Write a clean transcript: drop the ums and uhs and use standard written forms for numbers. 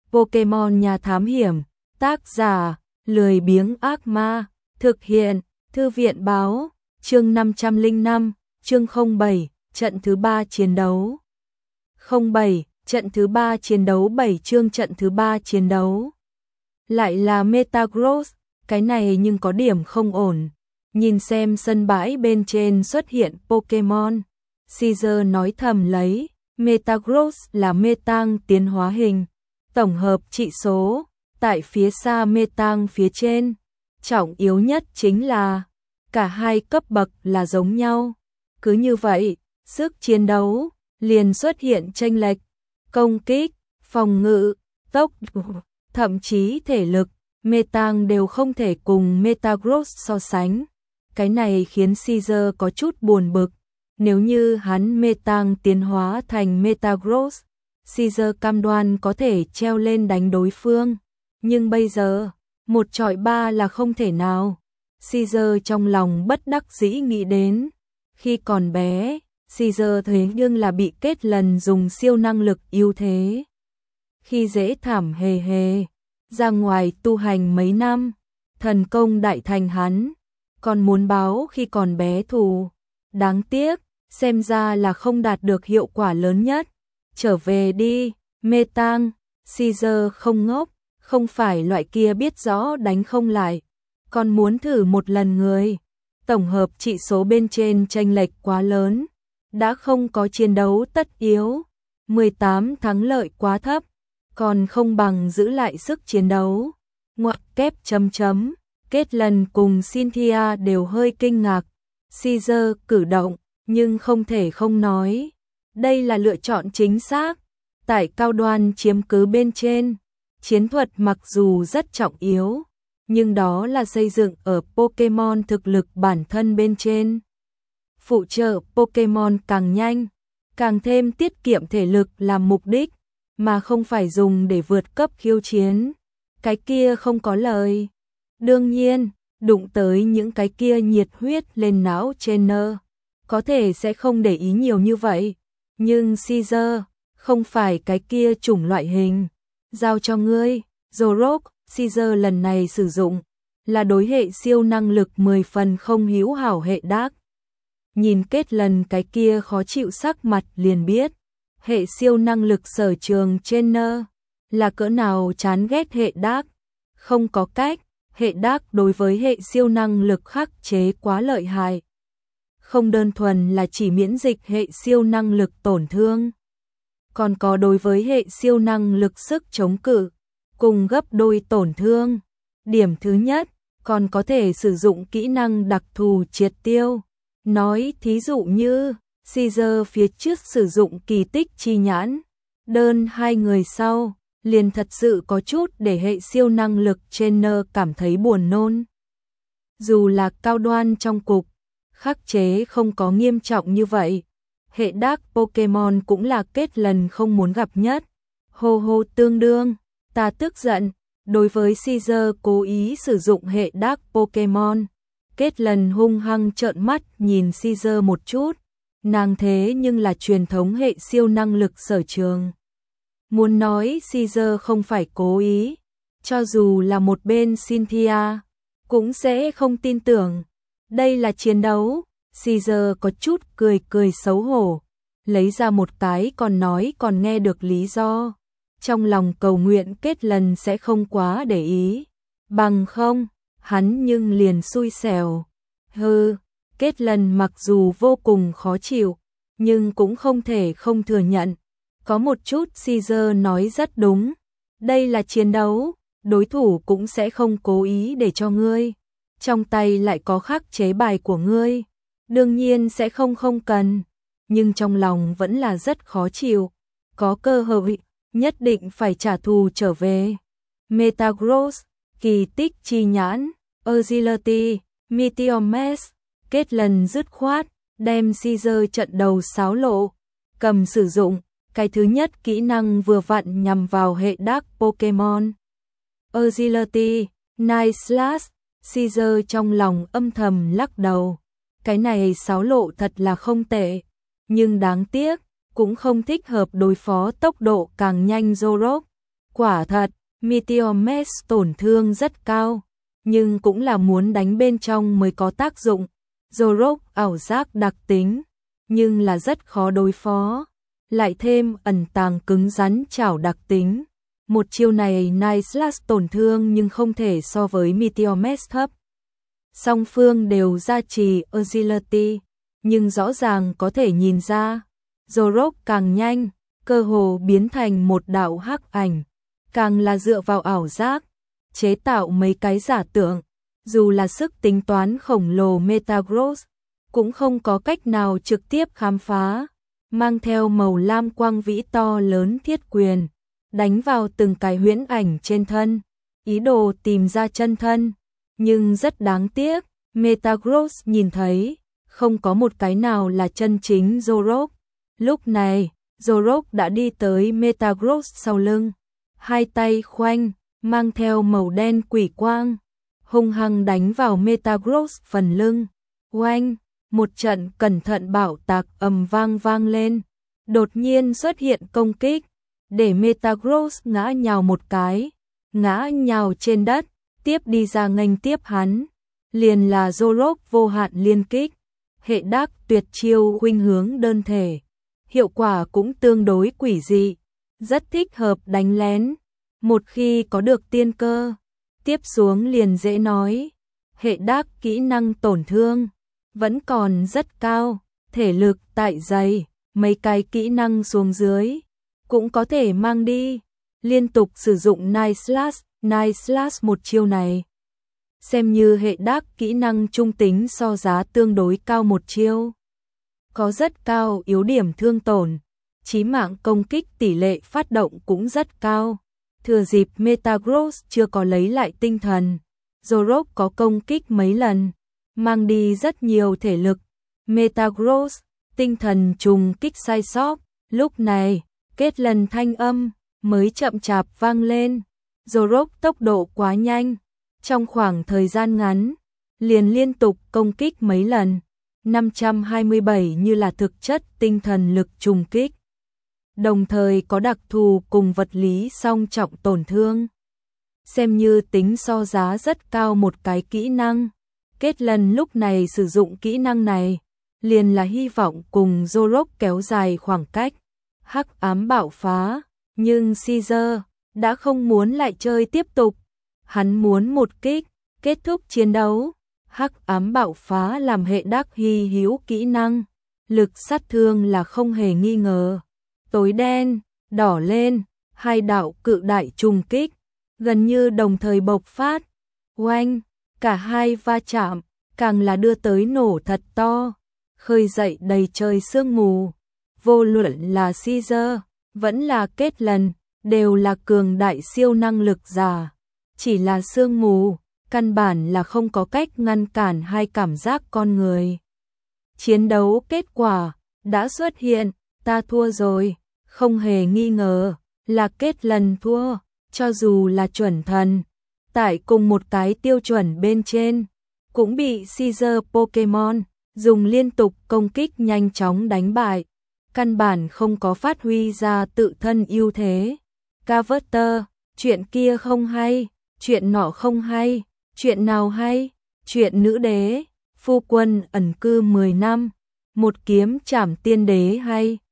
Pokemon nhà thám hiểm, tác giả, lười biếng ác ma, thực hiện, thư viện báo, chương 505, chương 07, trận thứ 3 chiến đấu. 07, trận thứ 3 chiến đấu 7 chương trận thứ 3 chiến đấu. Lại là Metagross, cái này nhưng có điểm không ổn. Nhìn xem sân bãi bên trên xuất hiện Pokemon. Caesar nói thầm lấy, Metagross là Metang tiến hóa hình. Tổng hợp trị số, tại phía xa Metang phía trên. Trọng yếu nhất chính là, cả hai cấp bậc là giống nhau. Cứ như vậy, sức chiến đấu liền xuất hiện chênh lệch, công kích, phòng ngự, tốc độ, thậm chí thể lực, Metang đều không thể cùng Metagross so sánh. Cái này khiến Caesar có chút buồn bực. Nếu như hắn Metang tiến hóa thành Metagross, Caesar cam đoan có thể treo lên đánh đối phương. Nhưng bây giờ, 1 chọi 3 là không thể nào. Caesar trong lòng bất đắc dĩ nghĩ đến. Khi còn bé, Caesar thế nhưng là bị Kết Lần dùng siêu năng lực ưu thế. Khi dễ thảm hề hề, ra ngoài tu hành mấy năm, thần công đại thành hắn, còn muốn báo khi còn bé thù. Đáng tiếc, xem ra là không đạt được hiệu quả lớn nhất. Trở về đi, Metang. Caesar không ngốc, không phải loại kia biết rõ đánh không lại, còn muốn thử một lần người. Tổng hợp trị số bên trên chênh lệch quá lớn, đã không có chiến đấu tất yếu. 18 thắng lợi quá thấp, còn không bằng giữ lại sức chiến đấu. Ngoặc kép chấm chấm, Kết Lần cùng Cynthia đều hơi kinh ngạc. Caesar cử động, nhưng không thể không nói. Đây là lựa chọn chính xác. Tại cao đoan chiếm cứ bên trên, chiến thuật mặc dù rất trọng yếu, nhưng đó là xây dựng ở Pokemon thực lực bản thân bên trên. Phụ trợ Pokemon càng nhanh, càng thêm tiết kiệm thể lực làm mục đích, mà không phải dùng để vượt cấp khiêu chiến. Cái kia không có lời. Đương nhiên, đụng tới những cái kia nhiệt huyết lên não trainer, có thể sẽ không để ý nhiều như vậy. Nhưng Caesar, không phải cái kia chủng loại hình. Giao cho ngươi, Zorok. Caesar lần này sử dụng là đối hệ siêu năng lực 10 phần không hữu hảo hệ Dark. Nhìn Kết Lần cái kia khó chịu sắc mặt liền biết, hệ siêu năng lực sở trường trainer là cỡ nào chán ghét hệ Dark. Không có cách, hệ Dark đối với hệ siêu năng lực khắc chế quá lợi hại. Không đơn thuần là chỉ miễn dịch hệ siêu năng lực tổn thương, còn có đối với hệ siêu năng lực sức chống cự, cùng gấp đôi tổn thương. Điểm thứ nhất, còn có thể sử dụng kỹ năng đặc thù triệt tiêu. Nói thí dụ như, Caesar phía trước sử dụng kỳ tích chi nhãn, đơn hai người sau, liền thật sự có chút để hệ siêu năng lực trainer cảm thấy buồn nôn. Dù là cao đoan trong cục, khắc chế không có nghiêm trọng như vậy. Hệ Dark Pokemon cũng là Kết Lần không muốn gặp nhất. Hô hô tương đương, ta tức giận. Đối với Caesar cố ý sử dụng hệ Dark Pokemon, Kết Lần hung hăng trợn mắt nhìn Caesar một chút. Nàng thế nhưng là truyền thống hệ siêu năng lực sở trường. Muốn nói Caesar không phải cố ý, cho dù là một bên Cynthia, cũng sẽ không tin tưởng. Đây là chiến đấu. Caesar có chút cười cười xấu hổ, lấy ra một cái còn nói còn nghe được lý do. Trong lòng cầu nguyện Kết Lần sẽ không quá để ý. Bằng không, hắn nhưng liền xui xẻo. Hừ, Kết Lần mặc dù vô cùng khó chịu, nhưng cũng không thể không thừa nhận. Có một chút Caesar nói rất đúng. Đây là chiến đấu, đối thủ cũng sẽ không cố ý để cho ngươi. Trong tay lại có khắc chế bài của ngươi. Đương nhiên sẽ không cần, nhưng trong lòng vẫn là rất khó chịu. Có cơ hội, nhất định phải trả thù trở về. Metagross, kỳ tích chi nhãn, Agility, Meteor Mash. Kết Lần dứt khoát, đem Caesar trận đầu xáo lộ, cầm sử dụng. Cái thứ nhất kỹ năng vừa vặn nhằm vào hệ Dark Pokemon. Agility, Night Slash. Caesar trong lòng âm thầm lắc đầu. Cái này xáo lộ thật là không tệ, nhưng đáng tiếc, cũng không thích hợp đối phó tốc độ càng nhanh Zorok. Quả thật, Meteor Mash tổn thương rất cao, nhưng cũng là muốn đánh bên trong mới có tác dụng. Zorok ảo giác đặc tính, nhưng là rất khó đối phó. Lại thêm ẩn tàng cứng rắn chảo đặc tính. Một chiêu này Night Slash tổn thương nhưng không thể so với Meteor Mash thấp. Song phương đều gia trì Agility, nhưng rõ ràng có thể nhìn ra, Zorok càng nhanh, cơ hồ biến thành một đạo hắc ảnh, càng là dựa vào ảo giác, chế tạo mấy cái giả tưởng, dù là sức tính toán khổng lồ Metagross, cũng không có cách nào trực tiếp khám phá, mang theo màu lam quang vĩ to lớn thiết quyền, đánh vào từng cái huyễn ảnh trên thân, ý đồ tìm ra chân thân, nhưng rất đáng tiếc, Metagross nhìn thấy, không có một cái nào là chân chính Zorok. Lúc này, Zorok đã đi tới Metagross sau lưng, hai tay khoanh, mang theo màu đen quỷ quang, hung hăng đánh vào Metagross phần lưng. Oanh, một trận cẩn thận bạo tạc ầm vang lên, đột nhiên xuất hiện công kích, để Metagross ngã nhào một cái, ngã nhào trên đất, tiếp đi ra nghênh tiếp hắn, liền là Zorok vô hạn liên kích, hệ đắc tuyệt chiêu khuynh hướng đơn thể, hiệu quả cũng tương đối quỷ dị, rất thích hợp đánh lén, một khi có được tiên cơ, tiếp xuống liền dễ nói, hệ đắc kỹ năng tổn thương, vẫn còn rất cao, thể lực tại dày, mấy cái kỹ năng xuống dưới, cũng có thể mang đi, liên tục sử dụng Night Slash một chiêu này. Xem như hệ đắc kỹ năng trung tính so giá tương đối cao một chiêu. Có rất cao yếu điểm thương tổn, chí mạng công kích tỷ lệ phát động cũng rất cao. Thừa dịp Metagross chưa có lấy lại tinh thần, Zorok có công kích mấy lần, mang đi rất nhiều thể lực. Metagross, tinh thần trùng kích sai sót, lúc này, kết lần thanh âm, mới chậm chạp vang lên. Zorok tốc độ quá nhanh, trong khoảng thời gian ngắn, liền liên tục công kích mấy lần. 527 như là thực chất tinh thần lực trùng kích. Đồng thời có đặc thù cùng vật lý song trọng tổn thương. Xem như tính so giá rất cao một cái kỹ năng. Kết lần lúc này sử dụng kỹ năng này, liền là hy vọng cùng Zorok kéo dài khoảng cách. Hắc ám bạo phá, nhưng Caesar đã không muốn lại chơi tiếp tục. Hắn muốn một kích, kết thúc chiến đấu. Hắc ám bạo phá làm hệ đắc hy hữu kỹ năng, lực sát thương là không hề nghi ngờ. Tối đen, đỏ lên, hai đạo cự đại trùng kích, gần như đồng thời bộc phát. Oanh, cả hai va chạm, càng là đưa tới nổ thật to, khơi dậy đầy trời sương mù. Vô luận là Caesar, vẫn là kết lần, đều là cường đại siêu năng lực giả. Chỉ là sương mù, căn bản là không có cách ngăn cản hai cảm giác con người. Chiến đấu kết quả đã xuất hiện, ta thua rồi, không hề nghi ngờ, là kết lần thua, cho dù là chuẩn thần, tại cùng một cái tiêu chuẩn bên trên, cũng bị Caesar Pokemon dùng liên tục công kích nhanh chóng đánh bại, căn bản không có phát huy ra tự thân ưu thế. Carver, chuyện kia không hay, chuyện nọ không hay, chuyện nào hay, chuyện nữ đế, phu quân ẩn cư 10 năm, một kiếm trảm tiên đế hay.